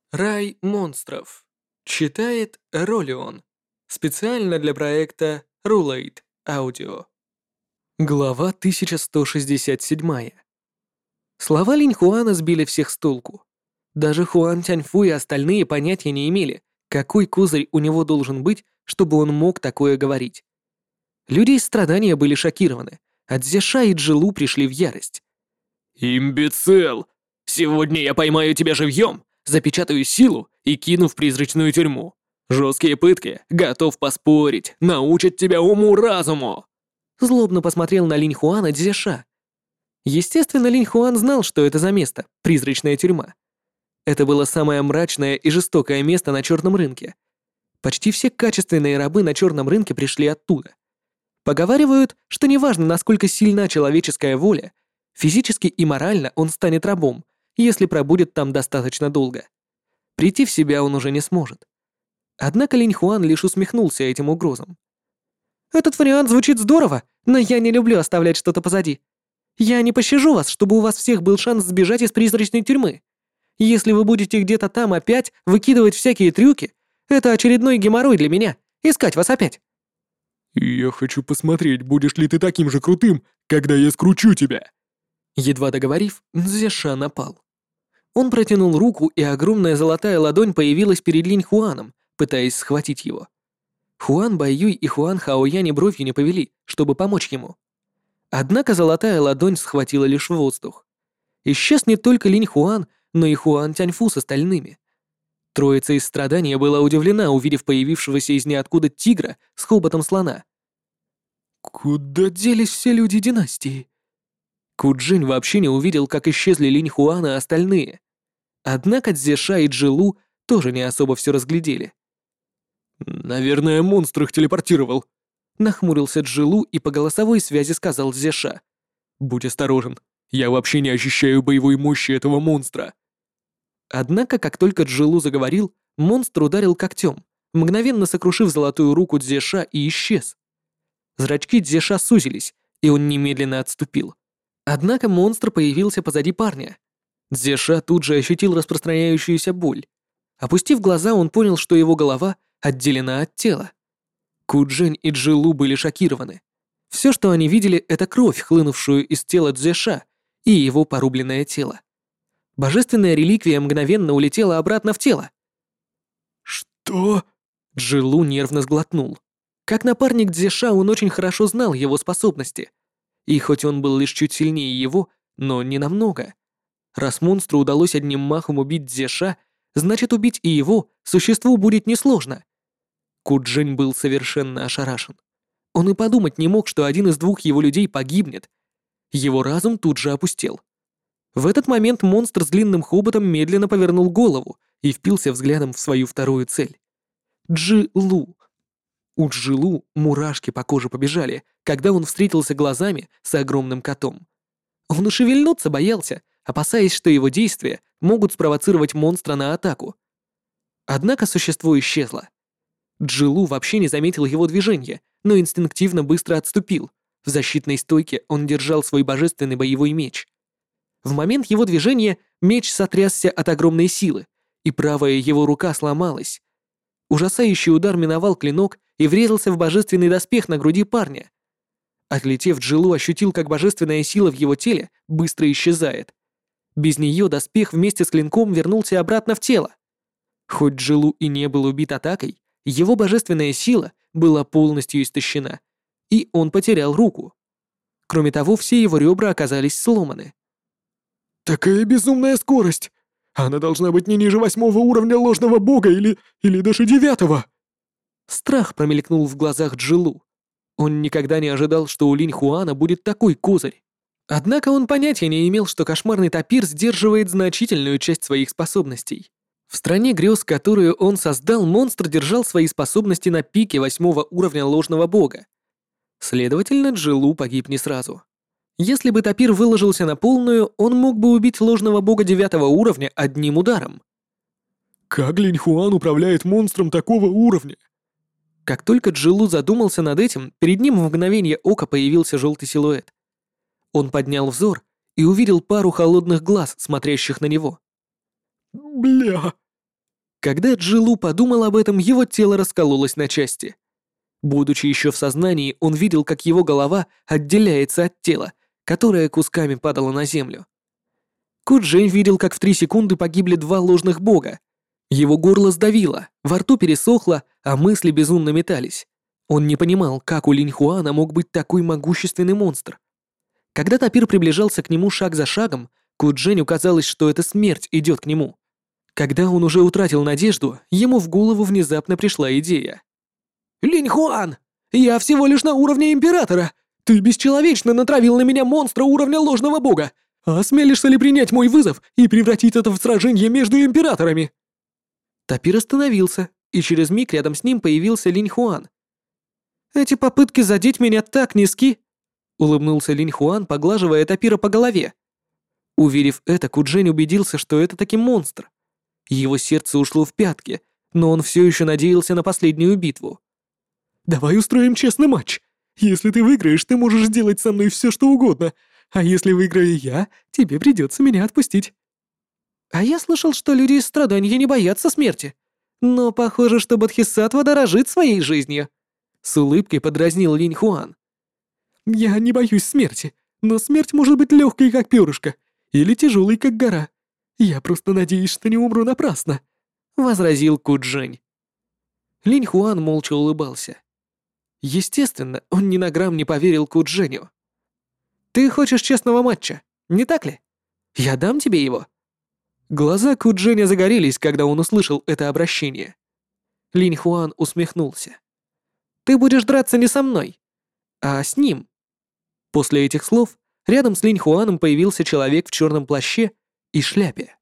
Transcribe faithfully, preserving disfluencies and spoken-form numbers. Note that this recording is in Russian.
Рай монстров. Читает Ролион. Специально для проекта Rulate Audio. Глава тысяча сто шестьдесят семь. Слова Линь Хуана сбили всех с толку. Даже Хуан Тяньфу и остальные понятия не имели, какой козырь у него должен быть, чтобы он мог такое говорить. Люди из страдания были шокированы, а Цзеша и Джилу пришли в ярость. «Имбецил! Сегодня я поймаю тебя живьем, запечатаю силу и кину в призрачную тюрьму. Жесткие пытки, готов поспорить, научат тебя уму-разуму!» Злобно посмотрел на Линь Хуана Цзеша. Естественно, Линь Хуан знал, что это за место, призрачная тюрьма. Это было самое мрачное и жестокое место на черном рынке. Почти все качественные рабы на черном рынке пришли оттуда. Поговаривают, что неважно, насколько сильна человеческая воля, физически и морально он станет рабом, если пробудет там достаточно долго. Прийти в себя он уже не сможет. Однако Линь Хуан лишь усмехнулся этим угрозам. «Этот вариант звучит здорово, но я не люблю оставлять что-то позади. Я не пощажу вас, чтобы у вас всех был шанс сбежать из призрачной тюрьмы. Если вы будете где-то там опять выкидывать всякие трюки, это очередной геморрой для меня, искать вас опять». «Я хочу посмотреть, будешь ли ты таким же крутым, когда я скручу тебя!» Едва договорив, Цзеша напал. Он протянул руку, и огромная золотая ладонь появилась перед Линь Хуаном, пытаясь схватить его. Хуан Байюй и Хуан Хаоянь и бровью не повели, чтобы помочь ему. Однако золотая ладонь схватила лишь воздух. Исчез не только Линь Хуан, но и Хуан Тяньфу с остальными. Троица из страдания была удивлена, увидев появившегося из ниоткуда тигра с хоботом слона. «Куда делись все люди династии?» Куджинь вообще не увидел, как исчезли Линь Хуан и остальные. Однако Цзеша и Джилу тоже не особо все разглядели. «Наверное, монстр их телепортировал», — нахмурился Джилу и по голосовой связи сказал Цзеша. «Будь осторожен, я вообще не ощущаю боевой мощи этого монстра». Однако, как только Джилу заговорил, монстр ударил когтем, мгновенно сокрушив золотую руку Цзеша и исчез. Зрачки Цзеша сузились, и он немедленно отступил. Однако монстр появился позади парня. Цзеша тут же ощутил распространяющуюся боль. Опустив глаза, он понял, что его голова отделена от тела. Куджинь и Джилу были шокированы. Все, что они видели, это кровь, хлынувшую из тела Цзеша и его порубленное тело. Божественная реликвия мгновенно улетела обратно в тело. «Что?» Джилу нервно сглотнул. Как напарник Цзеша, он очень хорошо знал его способности. И хоть он был лишь чуть сильнее его, но не намного. Раз монстру удалось одним махом убить Цзеша, значит, убить и его существу будет несложно. Куджинь был совершенно ошарашен. Он и подумать не мог, что один из двух его людей погибнет. Его разум тут же опустел. В этот момент монстр с длинным хоботом медленно повернул голову и впился взглядом в свою вторую цель. Джилу. У Джилу мурашки по коже побежали, когда он встретился глазами с огромным котом. Он и шевельнуться боялся, опасаясь, что его действия могут спровоцировать монстра на атаку. Однако существо исчезло. Джилу вообще не заметил его движения, но инстинктивно быстро отступил. В защитной стойке он держал свой божественный боевой меч. В момент его движения меч сотрясся от огромной силы, и правая его рука сломалась. Ужасающий удар миновал клинок и врезался в божественный доспех на груди парня. Отлетев, Джилу ощутил, как божественная сила в его теле быстро исчезает. Без нее доспех вместе с клинком вернулся обратно в тело. Хоть Джилу и не был убит атакой, его божественная сила была полностью истощена, и он потерял руку. Кроме того, все его ребра оказались сломаны. «Такая безумная скорость! Она должна быть не ниже восьмого уровня ложного бога или, или даже девятого!» Страх промелькнул в глазах Джилу. Он никогда не ожидал, что у Линь Хуана будет такой козырь. Однако он понятия не имел, что кошмарный тапир сдерживает значительную часть своих способностей. В стране грез, которую он создал, монстр держал свои способности на пике восьмого уровня ложного бога. Следовательно, Джилу погиб не сразу. Если бы тапир выложился на полную, он мог бы убить ложного бога девятого уровня одним ударом. «Как Линь Хуан управляет монстром такого уровня?» Как только Джилу задумался над этим, перед ним в мгновение ока появился желтый силуэт. Он поднял взор и увидел пару холодных глаз, смотрящих на него. «Бля!» Когда Джилу подумал об этом, его тело раскололось на части. Будучи еще в сознании, он видел, как его голова отделяется от тела, которое кусками падало на землю. Куджень видел, как в три секунды погибли два ложных бога. Его горло сдавило, во рту пересохло, а мысли безумно метались. Он не понимал, как у Линьхуана мог быть такой могущественный монстр. Когда Тапир приближался к нему шаг за шагом, Кудженю казалось, что эта смерть идет к нему. Когда он уже утратил надежду, ему в голову внезапно пришла идея. «Линьхуан! Я всего лишь на уровне Императора! Ты бесчеловечно натравил на меня монстра уровня ложного бога! Осмелишься ли принять мой вызов и превратить это в сражение между Императорами?» Тапир остановился, и через миг рядом с ним появился Линьхуан. «Эти попытки задеть меня так низки!» — улыбнулся Линьхуан, поглаживая Тапира по голове. Увидев это, Куджень убедился, что это таки монстр. Его сердце ушло в пятки, но он все еще надеялся на последнюю битву. «Давай устроим честный матч. Если ты выиграешь, ты можешь сделать со мной все, что угодно. А если выиграю я, тебе придется меня отпустить». «А я слышал, что люди из страдания не боятся смерти. Но похоже, что Бодхисаттва дорожит своей жизнью», — с улыбкой подразнил Линьхуан. «Я не боюсь смерти, но смерть может быть легкой, как перышко, или тяжелой, как гора. Я просто надеюсь, что не умру напрасно», — возразил Куджень. Линьхуан молча улыбался. Естественно, он ни на грамм не поверил Кудженю. «Ты хочешь честного матча, не так ли? Я дам тебе его». Глаза Кудженя загорелись, когда он услышал это обращение. Линьхуан усмехнулся. «Ты будешь драться не со мной, а с ним». После этих слов рядом с Линьхуаном появился человек в черном плаще и шляпе.